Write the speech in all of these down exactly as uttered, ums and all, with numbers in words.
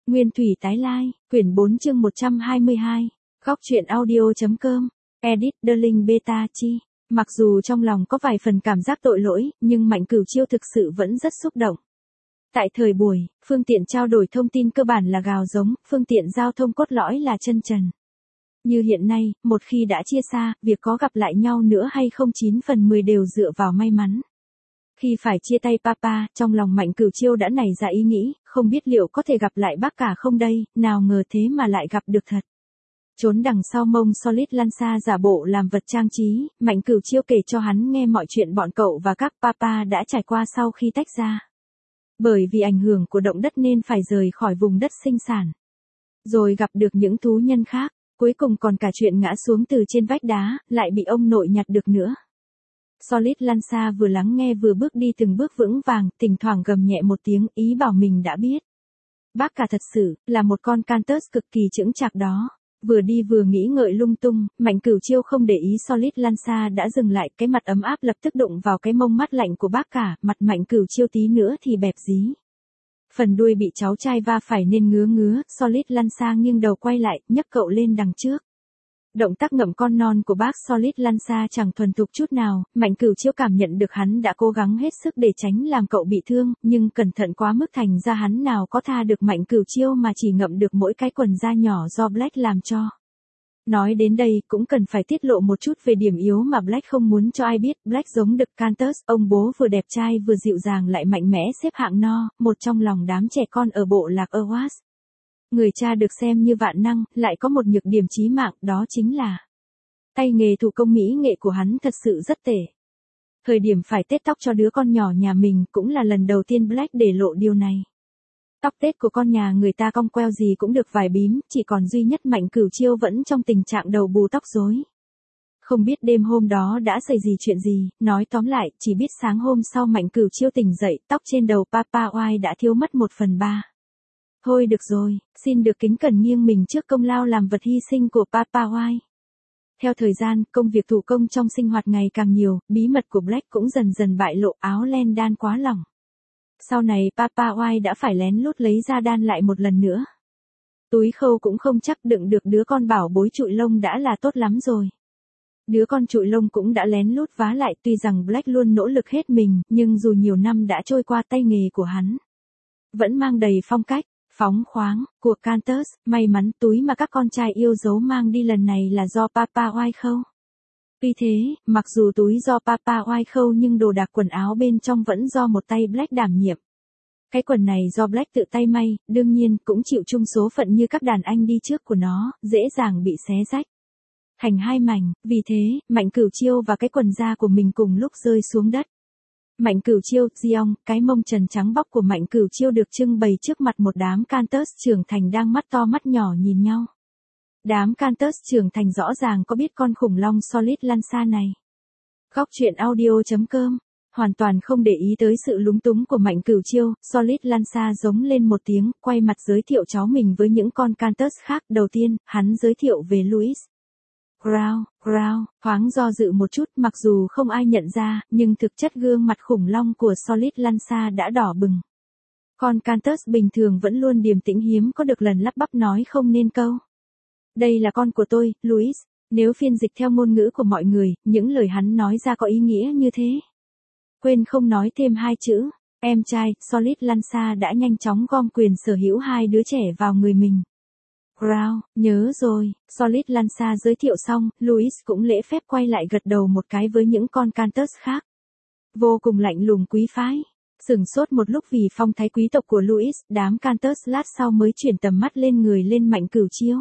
Nguyên thủy tái lai, quyển bốn chương một trăm hai mươi hai. Góc truyện audio.com. Edit Darling Beta Chi. Mặc dù trong lòng có vài phần cảm giác tội lỗi, nhưng Mạnh Cửu Chiêu thực sự vẫn rất xúc động. Tại thời buổi, phương tiện trao đổi thông tin cơ bản là gào giống, phương tiện giao thông cốt lõi là chân trần. Như hiện nay, một khi đã chia xa, việc có gặp lại nhau nữa hay không chín phần mười đều dựa vào may mắn. Khi phải chia tay Papa, trong lòng Mạnh Cửu Chiêu đã nảy ra ý nghĩ, không biết liệu có thể gặp lại bác cả không đây, nào ngờ thế mà lại gặp được thật. Trốn đằng sau mông Solid Lanza giả bộ làm vật trang trí, Mạnh Cửu Chiêu kể cho hắn nghe mọi chuyện bọn cậu và các Papa đã trải qua sau khi tách ra. Bởi vì ảnh hưởng của động đất nên phải rời khỏi vùng đất sinh sản. Rồi gặp được những thú nhân khác, cuối cùng còn cả chuyện ngã xuống từ trên vách đá, lại bị ông nội nhặt được nữa. Solid Lanza vừa lắng nghe vừa bước đi từng bước vững vàng, thỉnh thoảng gầm nhẹ một tiếng ý bảo mình đã biết. Bác cả thật sự, là một con Cantus cực kỳ chững chạc đó. Vừa đi vừa nghĩ ngợi lung tung, Mạnh Cửu Chiêu không để ý Solid Lanza đã dừng lại, cái mặt ấm áp lập tức đụng vào cái mông mắt lạnh của bác cả, mặt Mạnh Cửu Chiêu tí nữa thì bẹp dí. Phần đuôi bị cháu trai va phải nên ngứa ngứa, Solid Lanza nghiêng đầu quay lại, nhấc cậu lên đằng trước. Động tác ngậm con non của bác Solid Lanza chẳng thuần thục chút nào, Mạnh Cửu Chiêu cảm nhận được hắn đã cố gắng hết sức để tránh làm cậu bị thương, nhưng cẩn thận quá mức thành ra hắn nào có tha được Mạnh Cửu Chiêu mà chỉ ngậm được mỗi cái quần da nhỏ do Black làm cho. Nói đến đây cũng cần phải tiết lộ một chút về điểm yếu mà Black không muốn cho ai biết, Black giống đực Cantus, ông bố vừa đẹp trai vừa dịu dàng lại mạnh mẽ xếp hạng no, một trong lòng đám trẻ con ở bộ lạc Awas. Người cha được xem như vạn năng, lại có một nhược điểm chí mạng, đó chính là tay nghề thủ công mỹ nghệ của hắn thật sự rất tệ. Thời điểm phải tết tóc cho đứa con nhỏ nhà mình cũng là lần đầu tiên Black để lộ điều này. Tóc tết của con nhà người ta cong queo gì cũng được vài bím, chỉ còn duy nhất Mạnh Cửu Chiêu vẫn trong tình trạng đầu bù tóc rối. Không biết đêm hôm đó đã xảy gì chuyện gì, nói tóm lại, chỉ biết sáng hôm sau Mạnh Cửu Chiêu tỉnh dậy, tóc trên đầu Papa Oai đã thiếu mất một phần ba. Thôi được rồi, xin được kính cẩn nghiêng mình trước công lao làm vật hy sinh của Papa Oai. Theo thời gian, công việc thủ công trong sinh hoạt ngày càng nhiều, bí mật của Black cũng dần dần bại lộ, áo len đan quá lỏng. Sau này Papa Oai đã phải lén lút lấy ra đan lại một lần nữa. Túi khâu cũng không chắc đựng được đứa con bảo bối trụi lông đã là tốt lắm rồi. Đứa con trụi lông cũng đã lén lút vá lại, tuy rằng Black luôn nỗ lực hết mình, nhưng dù nhiều năm đã trôi qua tay nghề của hắn vẫn mang đầy phong cách, phóng khoáng, của Cantus, may mắn túi mà các con trai yêu dấu mang đi lần này là do Papa Oai khâu. Tuy thế, mặc dù túi do Papa Oai khâu nhưng đồ đạc quần áo bên trong vẫn do một tay Black đảm nhiệm. Cái quần này do Black tự tay may, đương nhiên cũng chịu chung số phận như các đàn anh đi trước của nó, dễ dàng bị xé rách thành hai mảnh, vì thế, Mạnh Cửu Chiêu và cái quần da của mình cùng lúc rơi xuống đất. Mạnh Cửu Chiêu, Giong, cái mông trần trắng bóc của Mạnh Cửu Chiêu được trưng bày trước mặt một đám Cantus trưởng thành đang mắt to mắt nhỏ nhìn nhau. Đám Cantus trưởng thành rõ ràng có biết con khủng long Solid Lanza này. Góc truyện audio.com. Hoàn toàn không để ý tới sự lúng túng của Mạnh Cửu Chiêu, Solid Lanza giống lên một tiếng, quay mặt giới thiệu cháu mình với những con Cantus khác. Đầu tiên, hắn giới thiệu về Louis. Growl, growl, thoáng do dự một chút, mặc dù không ai nhận ra, nhưng thực chất gương mặt khủng long của Solid Lanza đã đỏ bừng. Con Cantus bình thường vẫn luôn điềm tĩnh hiếm có được lần lắp bắp nói không nên câu. Đây là con của tôi, Louis. Nếu phiên dịch theo ngôn ngữ của mọi người, những lời hắn nói ra có ý nghĩa như thế. Quên không nói thêm hai chữ, em trai, Solid Lanza đã nhanh chóng gom quyền sở hữu hai đứa trẻ vào người mình. Growl, nhớ rồi, Solid Lanza giới thiệu xong, Louis cũng lễ phép quay lại gật đầu một cái với những con Cantus khác. Vô cùng lạnh lùng quý phái. Sửng sốt một lúc vì phong thái quý tộc của Louis, đám Cantus lát sau mới chuyển tầm mắt lên người lên Mạnh Cửu Chiêu.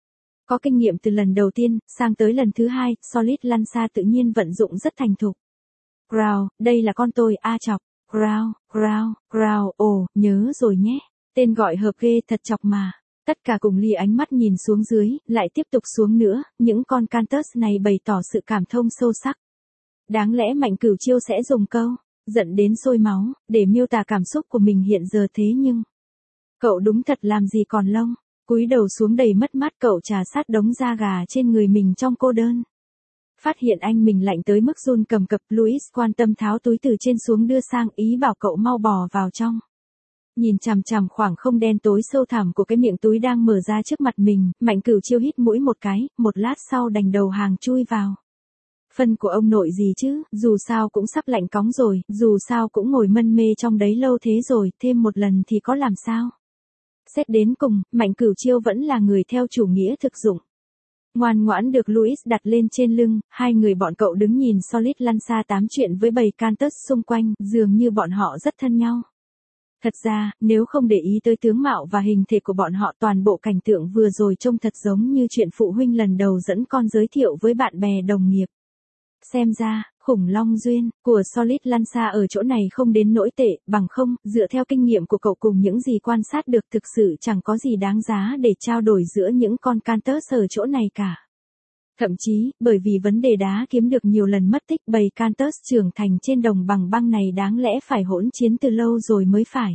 Có kinh nghiệm từ lần đầu tiên, sang tới lần thứ hai, Solid Lanza tự nhiên vận dụng rất thành thục. Growl, đây là con tôi, A chọc. Growl, growl, growl, ồ, nhớ rồi nhé. Tên gọi hợp ghê thật chọc mà. Tất cả cùng lia ánh mắt nhìn xuống dưới, lại tiếp tục xuống nữa, những con Cantus này bày tỏ sự cảm thông sâu sắc. Đáng lẽ Mạnh Cửu Chiêu sẽ dùng câu, giận đến sôi máu, để miêu tả cảm xúc của mình hiện giờ thế nhưng. Cậu đúng thật làm gì còn lông, cúi đầu xuống đầy mất mát cậu trà sát đống da gà trên người mình trong cô đơn. Phát hiện anh mình lạnh tới mức run cầm cập, Louis quan tâm tháo túi từ trên xuống đưa sang, ý bảo cậu mau bò vào trong. Nhìn chằm chằm khoảng không đen tối sâu thẳm của cái miệng túi đang mở ra trước mặt mình, Mạnh Cửu Chiêu hít mũi một cái, một lát sau đành đầu hàng chui vào. Phân của ông nội gì chứ, dù sao cũng sắp lạnh cóng rồi, dù sao cũng ngồi mân mê trong đấy lâu thế rồi, thêm một lần thì có làm sao. Xét đến cùng, Mạnh Cửu Chiêu vẫn là người theo chủ nghĩa thực dụng. Ngoan ngoãn được Louis đặt lên trên lưng, hai người bọn cậu đứng nhìn Solid lăn xa tám chuyện với bầy Cantus xung quanh, dường như bọn họ rất thân nhau. Thật ra, nếu không để ý tới tướng mạo và hình thể của bọn họ, toàn bộ cảnh tượng vừa rồi trông thật giống như chuyện phụ huynh lần đầu dẫn con giới thiệu với bạn bè đồng nghiệp. Xem ra, khủng long duyên của Solid lăn xa ở chỗ này không đến nỗi tệ, bằng không, dựa theo kinh nghiệm của cậu cùng những gì quan sát được, thực sự chẳng có gì đáng giá để trao đổi giữa những con Cantus ở chỗ này cả. Thậm chí, bởi vì vấn đề đá kiếm được nhiều lần mất tích, bầy Cantus trưởng thành trên đồng bằng băng này đáng lẽ phải hỗn chiến từ lâu rồi mới phải.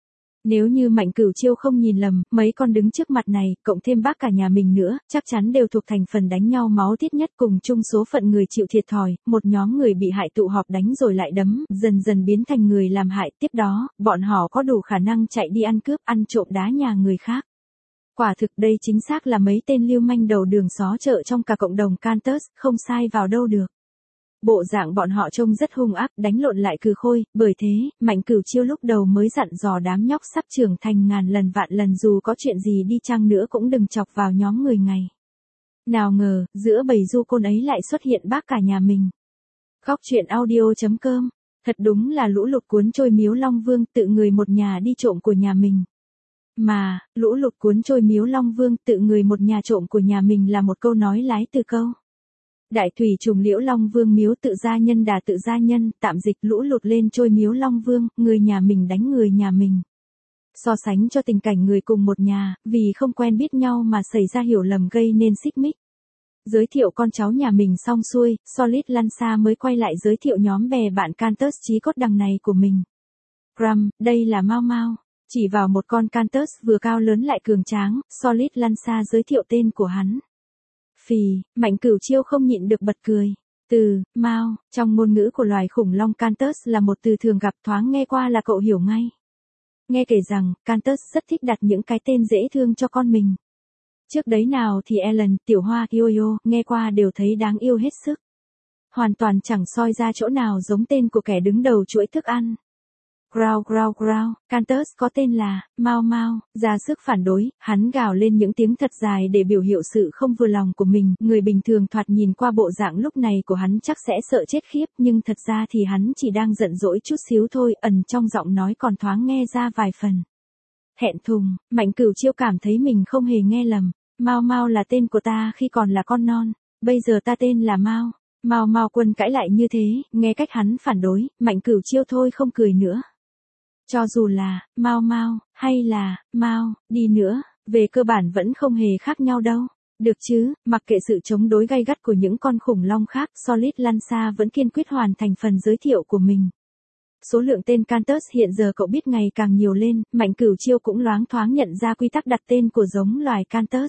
Nếu như Mạnh Cửu Chiêu không nhìn lầm, mấy con đứng trước mặt này, cộng thêm bác cả nhà mình nữa, chắc chắn đều thuộc thành phần đánh nhau máu thiết nhất, cùng chung số phận người chịu thiệt thòi, một nhóm người bị hại tụ họp đánh rồi lại đấm, dần dần biến thành người làm hại, tiếp đó, bọn họ có đủ khả năng chạy đi ăn cướp, ăn trộm đá nhà người khác. Quả thực đây chính xác là mấy tên lưu manh đầu đường xó chợ trong cả cộng đồng Cantus, không sai vào đâu được. Bộ dạng bọn họ trông rất hung ác, đánh lộn lại cừ khôi, bởi thế, Mạnh Cửu Chiêu lúc đầu mới dặn dò đám nhóc sắp trưởng thành ngàn lần vạn lần dù có chuyện gì đi chăng nữa cũng đừng chọc vào nhóm người ngày. Nào ngờ, giữa bầy du côn ấy lại xuất hiện bác cả nhà mình. Khóc chuyện audio chấm com, thật đúng là lũ lụt cuốn trôi Miếu Long Vương, tự người một nhà đi trộm của nhà mình. Mà, lũ lụt cuốn trôi Miếu Long Vương, tự người một nhà trộm của nhà mình là một câu nói lái từ câu. Đại thủy trùng Liễu Long Vương miếu tự gia nhân đà tự gia nhân, tạm dịch lũ lụt lên trôi Miếu Long Vương, người nhà mình đánh người nhà mình. So sánh cho tình cảnh người cùng một nhà, vì không quen biết nhau mà xảy ra hiểu lầm gây nên xích mích. Giới thiệu con cháu nhà mình xong xuôi, Solid lăn xa mới quay lại giới thiệu nhóm bè bạn Cantus chí cốt đằng này của mình. Gram, đây là Mau Mau. Chỉ vào một con Cantus vừa cao lớn lại cường tráng, Solid lăn xa giới thiệu tên của hắn. Phì, Mạnh Cửu Chiêu không nhịn được bật cười. Từ, Mao, trong ngôn ngữ của loài khủng long Cantus là một từ thường gặp, thoáng nghe qua là cậu hiểu ngay. Nghe kể rằng, Cantus rất thích đặt những cái tên dễ thương cho con mình. Trước đấy nào thì Ellen, Tiểu Hoa, Yo-Yo, nghe qua đều thấy đáng yêu hết sức. Hoàn toàn chẳng soi ra chỗ nào giống tên của kẻ đứng đầu chuỗi thức ăn. Growl growl growl, Cantus có tên là Mau Mau, ra sức phản đối, hắn gào lên những tiếng thật dài để biểu hiệu sự không vừa lòng của mình, người bình thường thoạt nhìn qua bộ dạng lúc này của hắn chắc sẽ sợ chết khiếp, nhưng thật ra thì hắn chỉ đang giận dỗi chút xíu thôi, ẩn trong giọng nói còn thoáng nghe ra vài phần. Thẹn thùng, Mạnh Cửu Chiêu cảm thấy mình không hề nghe lầm, Mau Mau là tên của ta khi còn là con non, bây giờ ta tên là Mau. Mau Mau Quân cãi lại như thế, nghe cách hắn phản đối, Mạnh Cửu Chiêu thôi không cười nữa. Cho dù là, Mau Mau, hay là, Mau, đi nữa, về cơ bản vẫn không hề khác nhau đâu. Được chứ, mặc kệ sự chống đối gay gắt của những con khủng long khác, Solid lăn xa vẫn kiên quyết hoàn thành phần giới thiệu của mình. Số lượng tên Cantus hiện giờ cậu biết ngày càng nhiều lên, Mạnh Cửu Chiêu cũng loáng thoáng nhận ra quy tắc đặt tên của giống loài Cantus.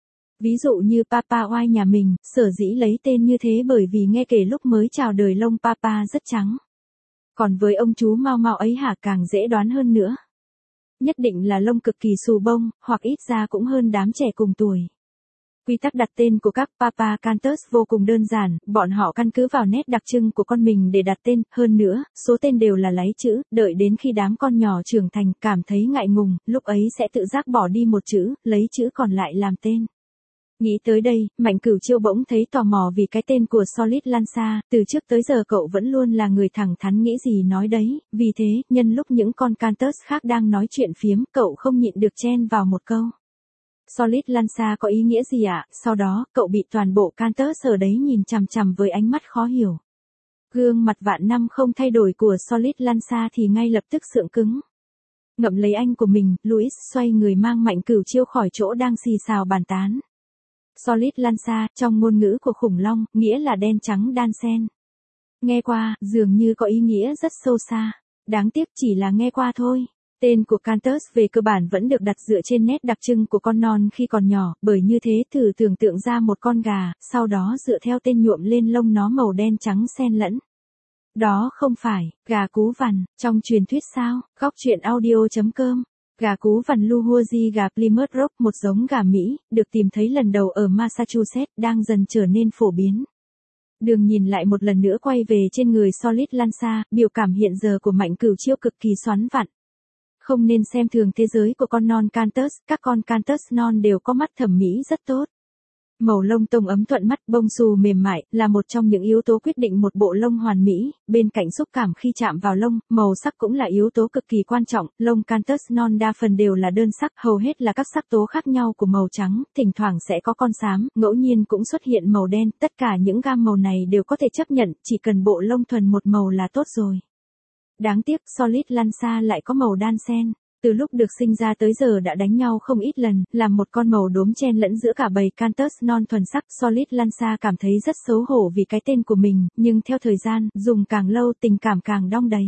Ví dụ như Papa Oai nhà mình, sở dĩ lấy tên như thế bởi vì nghe kể lúc mới chào đời lông Papa rất trắng. Còn với ông chú Mau Mau ấy hả, càng dễ đoán hơn nữa. Nhất định là lông cực kỳ xù bông, hoặc ít ra cũng hơn đám trẻ cùng tuổi. Quy tắc đặt tên của các Papa Cantus vô cùng đơn giản, bọn họ căn cứ vào nét đặc trưng của con mình để đặt tên, hơn nữa, số tên đều là lấy chữ, đợi đến khi đám con nhỏ trưởng thành cảm thấy ngại ngùng, lúc ấy sẽ tự giác bỏ đi một chữ, lấy chữ còn lại làm tên. Nghĩ tới đây, Mạnh Cửu Chiêu bỗng thấy tò mò vì cái tên của Solid lăn xa, từ trước tới giờ cậu vẫn luôn là người thẳng thắn nghĩ gì nói đấy, vì thế, nhân lúc những con Cantus khác đang nói chuyện phiếm, cậu không nhịn được chen vào một câu. Solid lăn xa có ý nghĩa gì ạ? Sau đó, cậu bị toàn bộ Cantus ở đấy nhìn chằm chằm với ánh mắt khó hiểu. Gương mặt vạn năm không thay đổi của Solid lăn xa thì ngay lập tức sượng cứng. Ngậm lấy anh của mình, Louis xoay người mang Mạnh Cửu Chiêu khỏi chỗ đang xì xào bàn tán. Solid lăn xa, trong ngôn ngữ của khủng long, nghĩa là đen trắng đan xen. Nghe qua, dường như có ý nghĩa rất sâu xa. Đáng tiếc chỉ là nghe qua thôi. Tên của Cantus về cơ bản vẫn được đặt dựa trên nét đặc trưng của con non khi còn nhỏ, bởi như thế thử tưởng tượng ra một con gà, sau đó dựa theo tên nhuộm lên lông nó màu đen trắng xen lẫn. Đó không phải, gà cú vằn, trong truyền thuyết sao, góc truyện audio.com. Gà cú vằn Luhuaji gà Plymouth Rock, một giống gà Mỹ, được tìm thấy lần đầu ở Massachusetts, đang dần trở nên phổ biến. Đường nhìn lại một lần nữa quay về trên người Solid Lanza, biểu cảm hiện giờ của Mạnh Cửu Chiêu cực kỳ xoắn vặn. Không nên xem thường thế giới của con non Cantus, các con Cantus non đều có mắt thẩm mỹ rất tốt. Màu lông tông ấm thuận mắt, bông xù mềm mại, là một trong những yếu tố quyết định một bộ lông hoàn mỹ, bên cạnh xúc cảm khi chạm vào lông, màu sắc cũng là yếu tố cực kỳ quan trọng, lông Cantus non đa phần đều là đơn sắc, hầu hết là các sắc tố khác nhau của màu trắng, thỉnh thoảng sẽ có con xám, ngẫu nhiên cũng xuất hiện màu đen, tất cả những gam màu này đều có thể chấp nhận, chỉ cần bộ lông thuần một màu là tốt rồi. Đáng tiếc, Solid Lanza lại có màu đan xen. Từ lúc được sinh ra tới giờ đã đánh nhau không ít lần, làm một con màu đốm chen lẫn giữa cả bầy Cantus non thuần sắc. Solid Lanza cảm thấy rất xấu hổ vì cái tên của mình, nhưng theo thời gian, dùng càng lâu tình cảm càng đong đầy.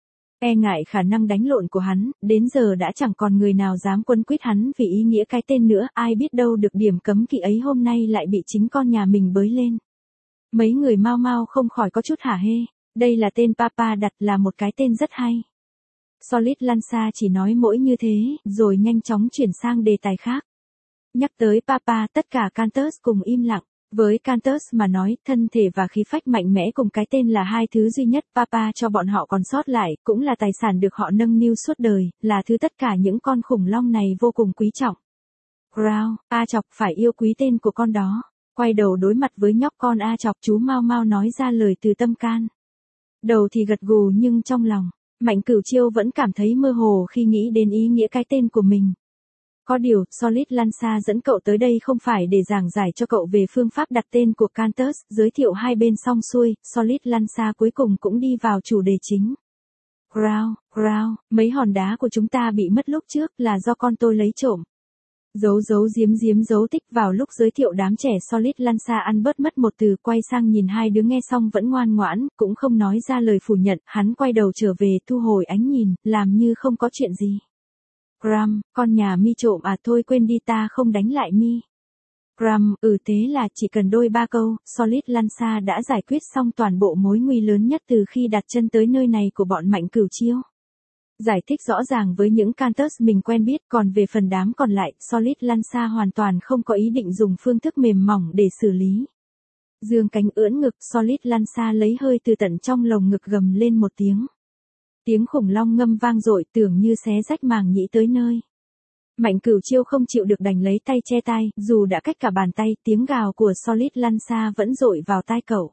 E ngại khả năng đánh lộn của hắn, đến giờ đã chẳng còn người nào dám quấn quýt hắn vì ý nghĩa cái tên nữa, ai biết đâu được điểm cấm kỵ ấy hôm nay lại bị chính con nhà mình bới lên. Mấy người mau mau không khỏi có chút hả hê, đây là tên Papa đặt, là một cái tên rất hay. Solid Lanza chỉ nói mỗi như thế, rồi nhanh chóng chuyển sang đề tài khác. Nhắc tới Papa, tất cả Cantus cùng im lặng. Với Cantus mà nói, thân thể và khí phách mạnh mẽ cùng cái tên là hai thứ duy nhất Papa cho bọn họ còn sót lại, cũng là tài sản được họ nâng niu suốt đời, là thứ tất cả những con khủng long này vô cùng quý trọng. Growl, A Chọc phải yêu quý tên của con đó. Quay đầu đối mặt với nhóc con A Chọc, chú mau mau nói ra lời từ tâm can. Đầu thì gật gù nhưng trong lòng, Mạnh Cửu Chiêu vẫn cảm thấy mơ hồ khi nghĩ đến ý nghĩa cái tên của mình. Có điều, Solid Lanza dẫn cậu tới đây không phải để giảng giải cho cậu về phương pháp đặt tên của Cantus, giới thiệu hai bên xong xuôi, Solid Lanza cuối cùng cũng đi vào chủ đề chính. Growl, growl, mấy hòn đá của chúng ta bị mất lúc trước là do con tôi lấy trộm. Giấu giấu giếm giếm giấu tích. Vào lúc giới thiệu đám trẻ, Solid Lanza ăn bớt mất một từ, quay sang nhìn hai đứa nghe xong vẫn ngoan ngoãn, cũng không nói ra lời phủ nhận, hắn quay đầu trở về thu hồi ánh nhìn, làm như không có chuyện gì. Gram, con nhà mi trộm à, thôi quên đi, ta không đánh lại mi. Gram, ừ thế là chỉ cần đôi ba câu, Solid Lanza đã giải quyết xong toàn bộ mối nguy lớn nhất từ khi đặt chân tới nơi này của bọn Mạnh Cửu Chiêu. Giải thích rõ ràng với những Cantus mình quen biết, còn về phần đám còn lại, Solid Lanza hoàn toàn không có ý định dùng phương thức mềm mỏng để xử lý. Dương cánh ưỡn ngực, Solid Lanza lấy hơi từ tận trong lồng ngực gầm lên một tiếng. Tiếng khủng long ngâm vang dội, tưởng như xé rách màng nhĩ tới nơi. Mạnh Cửu Chiêu không chịu được đành lấy tay che tai, dù đã cách cả bàn tay, tiếng gào của Solid Lanza vẫn dội vào tai cậu.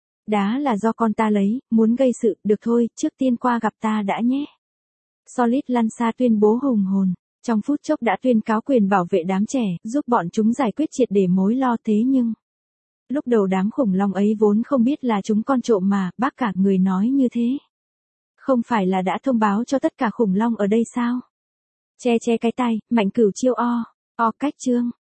Đá là do con ta lấy, muốn gây sự, được thôi, trước tiên qua gặp ta đã nhé. Solid Lanza tuyên bố hùng hồn, trong phút chốc đã tuyên cáo quyền bảo vệ đám trẻ, giúp bọn chúng giải quyết triệt để mối lo. Thế nhưng, lúc đầu đám khủng long ấy vốn không biết là chúng con trộm mà, bác cả người nói như thế. Không phải là đã thông báo cho tất cả khủng long ở đây sao? Che che cái tay, Mạnh Cửu Chiêu o, o cách chương.